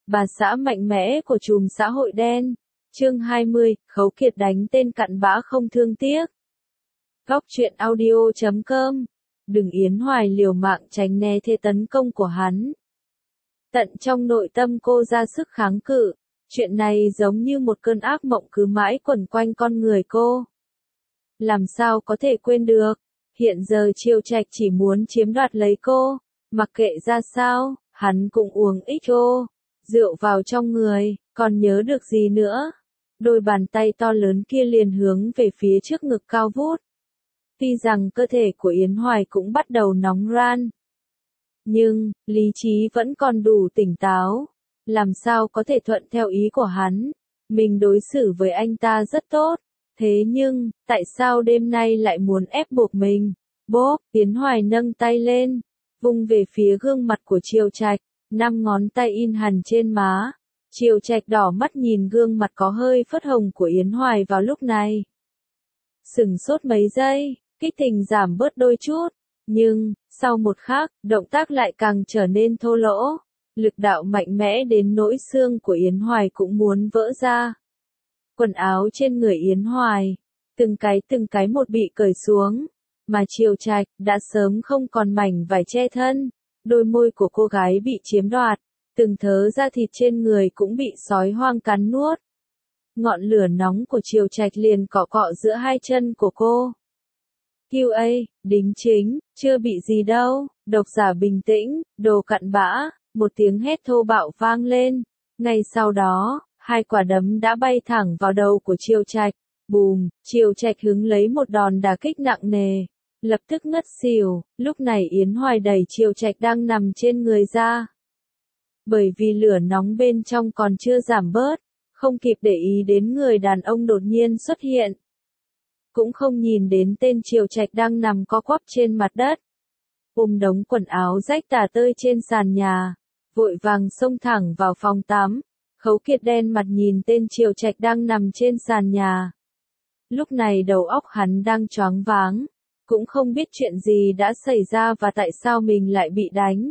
Bà xã mạnh mẽ của chùm xã hội đen. Chương 20, Khấu Kiệt đánh tên cặn bã không thương tiếc. Góc truyện audio.com. Đừng Yến Hoài liều mạng tránh né thế tấn công của hắn. Tận trong nội tâm cô ra sức kháng cự. Chuyện này giống như một cơn ác mộng cứ mãi quẩn quanh con người cô. Làm sao có thể quên được? Hiện giờ Triều Trạch chỉ muốn chiếm đoạt lấy cô. Mặc kệ ra sao, hắn cũng uống XO. Rượu vào trong người, còn nhớ được gì nữa? Đôi bàn tay to lớn kia liền hướng về phía trước ngực cao vút. Tuy rằng cơ thể của Yến Hoài cũng bắt đầu nóng ran. Nhưng, lý trí vẫn còn đủ tỉnh táo. Làm sao có thể thuận theo ý của hắn? Mình đối xử với anh ta rất tốt. Thế nhưng, tại sao đêm nay lại muốn ép buộc mình? Bốp, Yến Hoài nâng tay lên, vung về phía gương mặt của Triều Trạch. 5 ngón tay in hằn trên má. Triều Trạch đỏ mắt nhìn gương mặt có hơi phớt hồng của Yến Hoài vào lúc này. Sửng sốt mấy giây, kích tình giảm bớt đôi chút. Nhưng, sau một khắc, động tác lại càng trở nên thô lỗ. Lực đạo mạnh mẽ đến nỗi xương của Yến Hoài cũng muốn vỡ ra. Quần áo trên người Yến Hoài, từng cái một bị cởi xuống. Mà Triều Trạch đã sớm không còn mảnh vải che thân. Đôi môi của cô gái bị chiếm đoạt, từng thớ da thịt trên người cũng bị sói hoang cắn nuốt. Ngọn lửa nóng của Triều Trạch liền cọ cọ giữa hai chân của cô. QA, đính chính, chưa bị gì đâu, độc giả bình tĩnh, đồ cặn bã, một tiếng hét thô bạo vang lên. Ngay sau đó, 2 quả đấm đã bay thẳng vào đầu của Triều Trạch. Bùm, Triều Trạch hứng lấy một đòn đả kích nặng nề. Lập tức ngất xỉu, lúc này Yến Hoài đẩy Triều Trạch đang nằm trên người ra. Bởi vì lửa nóng bên trong còn chưa giảm bớt, không kịp để ý đến người đàn ông đột nhiên xuất hiện. Cũng không nhìn đến tên Triều Trạch đang nằm co quắp trên mặt đất. Ôm đống quần áo rách tả tơi trên sàn nhà, vội vàng xông thẳng vào phòng tắm. Khấu Kiệt đen mặt nhìn tên Triều Trạch đang nằm trên sàn nhà. Lúc này đầu óc hắn đang choáng váng. Cũng không biết chuyện gì đã xảy ra và tại sao mình lại bị đánh.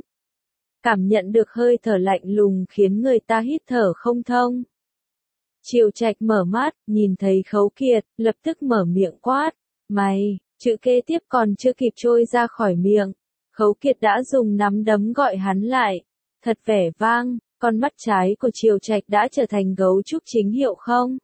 Cảm nhận được hơi thở lạnh lùng khiến người ta hít thở không thông. Triều Trạch mở mắt, nhìn thấy Khấu Kiệt, lập tức mở miệng quát. Mày, chữ kế tiếp còn chưa kịp trôi ra khỏi miệng. Khấu Kiệt đã dùng nắm đấm gọi hắn lại. Thật vẻ vang, con mắt trái của Triều Trạch đã trở thành gấu trúc chính hiệu không?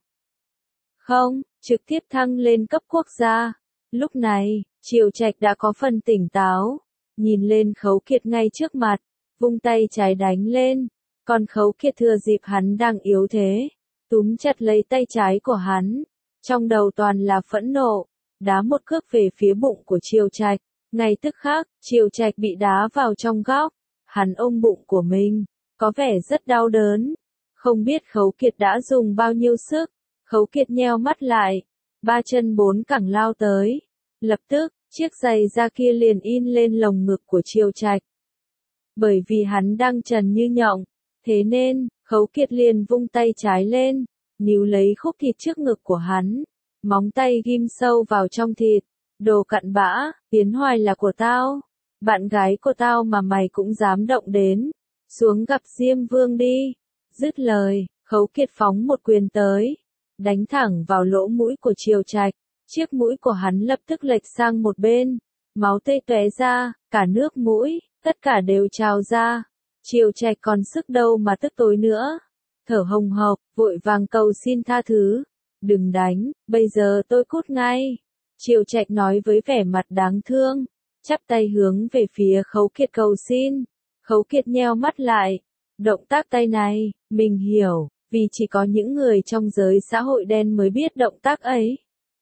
Không, trực tiếp thăng lên cấp quốc gia. Lúc này, Triều Trạch đã có phần tỉnh táo, nhìn lên Khấu Kiệt ngay trước mặt, vung tay trái đánh lên, còn Khấu Kiệt thừa dịp hắn đang yếu thế, túm chặt lấy tay trái của hắn, trong đầu toàn là phẫn nộ, đá một cước về phía bụng của Triều Trạch, ngay tức khắc, Triều Trạch bị đá vào trong góc, hắn ôm bụng của mình, có vẻ rất đau đớn, không biết Khấu Kiệt đã dùng bao nhiêu sức, Khấu Kiệt nheo mắt lại, 3 chân 4 cẳng lao tới. Lập tức, chiếc giày da kia liền in lên lồng ngực của Triều Trạch. Bởi vì hắn đang trần như nhộng, thế nên, Khấu Kiệt liền vung tay trái lên, níu lấy khúc thịt trước ngực của hắn, móng tay ghim sâu vào trong thịt. Đồ cặn bã, Yến Hoài là của tao, bạn gái của tao mà mày cũng dám động đến, xuống gặp Diêm Vương đi. Dứt lời, Khấu Kiệt phóng một quyền tới, đánh thẳng vào lỗ mũi của Triều Trạch. Chiếc mũi của hắn lập tức lệch sang một bên, máu tê tóe ra, cả nước mũi, tất cả đều trào ra. Triều Trạch còn sức đâu mà tức tối nữa. Thở hồng hộc, vội vàng cầu xin tha thứ. Đừng đánh, bây giờ tôi cút ngay. Triều Trạch nói với vẻ mặt đáng thương, chắp tay hướng về phía Khấu Kiệt cầu xin. Khấu Kiệt nheo mắt lại. Động tác tay này, mình hiểu, vì chỉ có những người trong giới xã hội đen mới biết động tác ấy.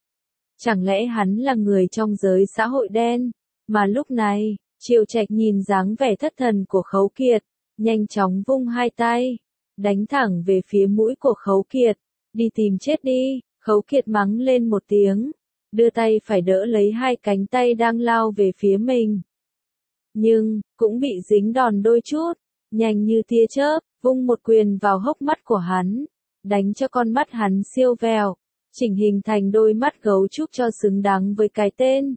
Chẳng lẽ hắn là người trong giới xã hội đen? Mà lúc này, Triều Trạch nhìn dáng vẻ thất thần của Khấu Kiệt, nhanh chóng vung hai tay, đánh thẳng về phía mũi của Khấu Kiệt. Đi tìm chết đi, Khấu Kiệt mắng lên một tiếng, đưa tay phải đỡ lấy 2 cánh tay đang lao về phía mình. Nhưng, cũng bị dính đòn đôi chút, nhanh như tia chớp, vung một quyền vào hốc mắt của hắn, đánh cho con mắt hắn siêu vẹo. Chỉnh hình thành đôi mắt gấu trúc cho xứng đáng với cái tên.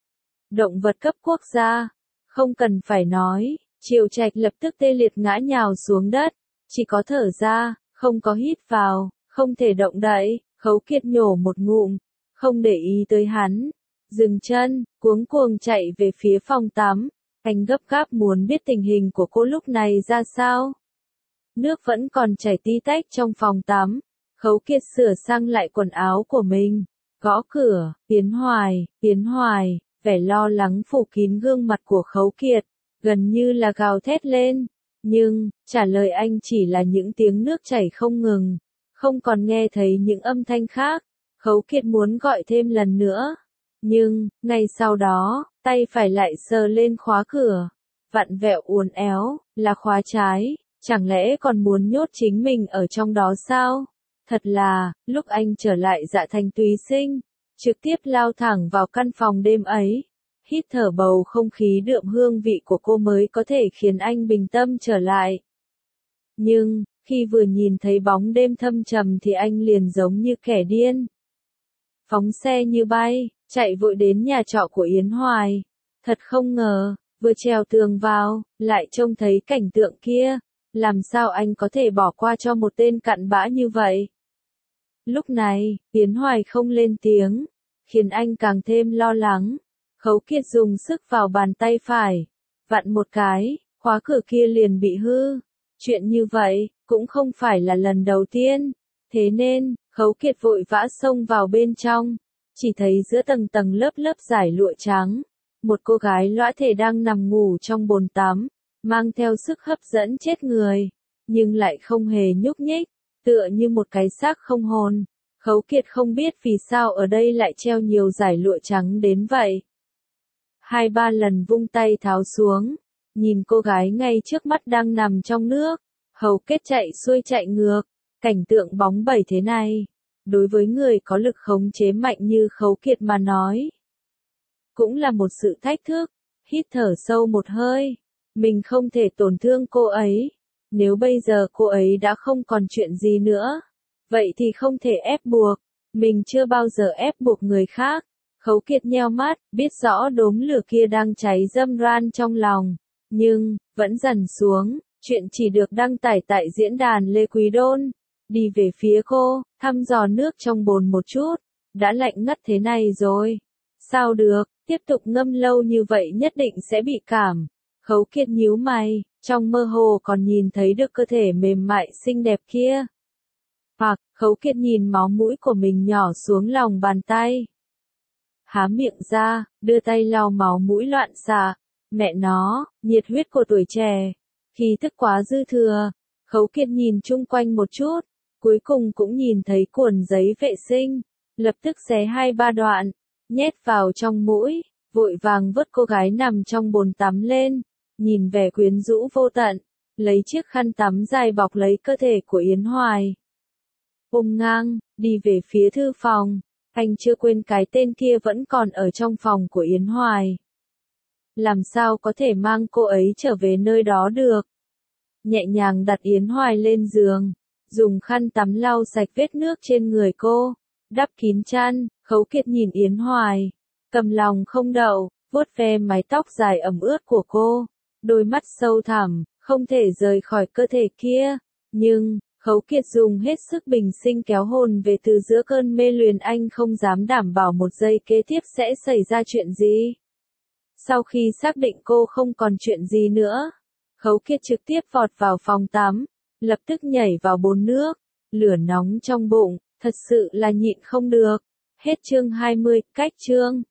Động vật cấp quốc gia. Không cần phải nói, Triều Trạch lập tức tê liệt ngã nhào xuống đất. chỉ có thở ra, không có hít vào, không thể động đậy. Khấu Kiệt nhổ một ngụm, không để ý tới hắn, dừng chân, cuống cuồng chạy về phía phòng tắm. Anh gấp gáp muốn biết tình hình của cô lúc này ra sao. Nước vẫn còn chảy tí tách trong phòng tắm. Khấu Kiệt sửa sang lại quần áo của mình, gõ cửa, Tiến Hoài, vẻ lo lắng phủ kín gương mặt của Khấu Kiệt, gần như là gào thét lên. Nhưng, trả lời anh chỉ là những tiếng nước chảy không ngừng, không còn nghe thấy những âm thanh khác. Khấu Kiệt muốn gọi thêm lần nữa. Nhưng, ngay sau đó, tay phải lại sờ lên khóa cửa. Vặn vẹo uốn éo, là khóa trái, chẳng lẽ còn muốn nhốt chính mình ở trong đó sao? Thật là, lúc anh trở lại Dạ Thành Túy Sinh, trực tiếp lao thẳng vào căn phòng đêm ấy. Hít thở bầu không khí đượm hương vị của cô mới có thể khiến anh bình tâm trở lại. Nhưng, khi vừa nhìn thấy bóng đêm thâm trầm thì anh liền giống như kẻ điên. Phóng xe như bay, chạy vội đến nhà trọ của Yến Hoài. Thật không ngờ, vừa trèo tường vào, lại trông thấy cảnh tượng kia. Làm sao anh có thể bỏ qua cho một tên cặn bã như vậy? Lúc này, Yến Hoài không lên tiếng, khiến anh càng thêm lo lắng. Khấu Kiệt dùng sức vào bàn tay phải, vặn một cái, khóa cửa kia liền bị hư. Chuyện như vậy, cũng không phải là lần đầu tiên. Thế nên, Khấu Kiệt vội vã xông vào bên trong, chỉ thấy giữa tầng tầng lớp lớp dải lụa trắng, một cô gái lõa thể đang nằm ngủ trong bồn tắm, mang theo sức hấp dẫn chết người, nhưng lại không hề nhúc nhích, tựa như một cái xác không hồn. Khấu Kiệt không biết vì sao ở đây lại treo nhiều dải lụa trắng đến vậy. 2-3 lần vung tay tháo xuống, nhìn cô gái ngay trước mắt đang nằm trong nước, hầu kết chạy xuôi chạy ngược, cảnh tượng bóng bẩy thế này, đối với người có lực khống chế mạnh như Khấu Kiệt mà nói, cũng là một sự thách thức. Hít thở sâu một hơi, mình không thể tổn thương cô ấy. Nếu bây giờ cô ấy đã không còn chuyện gì nữa, vậy thì không thể ép buộc. Mình chưa bao giờ ép buộc người khác. Khấu Kiệt nheo mắt, biết rõ đốm lửa kia đang cháy râm ran trong lòng, nhưng vẫn dần xuống. Chuyện chỉ được đăng tải tại diễn đàn Lê Quý Đôn. Đi về phía cô, thăm dò nước trong bồn một chút. Đã lạnh ngắt thế này rồi. Sao được, tiếp tục ngâm lâu như vậy nhất định sẽ bị cảm. Khấu Kiệt nhíu mày, trong mơ hồ còn nhìn thấy được cơ thể mềm mại xinh đẹp kia. Hoặc, Khấu Kiệt nhìn máu mũi của mình nhỏ xuống lòng bàn tay. Há miệng ra, đưa tay lau máu mũi loạn xạ. Mẹ nó, nhiệt huyết của tuổi trẻ. Khi thức quá dư thừa, Khấu Kiệt nhìn chung quanh một chút, cuối cùng cũng nhìn thấy cuộn giấy vệ sinh, lập tức xé 2-3 đoạn, nhét vào trong mũi, vội vàng vớt cô gái nằm trong bồn tắm lên, nhìn vẻ quyến rũ vô tận, lấy chiếc khăn tắm dài bọc lấy cơ thể của Yến Hoài. Ôm ngang, đi về phía thư phòng, anh chưa quên cái tên kia vẫn còn ở trong phòng của Yến Hoài. Làm sao có thể mang cô ấy trở về nơi đó được? Nhẹ nhàng đặt Yến Hoài lên giường, dùng khăn tắm lau sạch vết nước trên người cô, đắp kín chăn. Khấu Kiệt nhìn Yến Hoài, cầm lòng không đậu, vuốt ve mái tóc dài ẩm ướt của cô, đôi mắt sâu thẳm, không thể rời khỏi cơ thể kia. Nhưng, Khấu Kiệt dùng hết sức bình sinh kéo hồn về từ giữa cơn mê luyến, anh không dám đảm bảo một giây kế tiếp sẽ xảy ra chuyện gì. Sau khi xác định cô không còn chuyện gì nữa, Khấu Kiệt trực tiếp vọt vào phòng tắm, lập tức nhảy vào bồn nước, lửa nóng trong bụng, thật sự là nhịn không được. Hết chương 20, cách chương.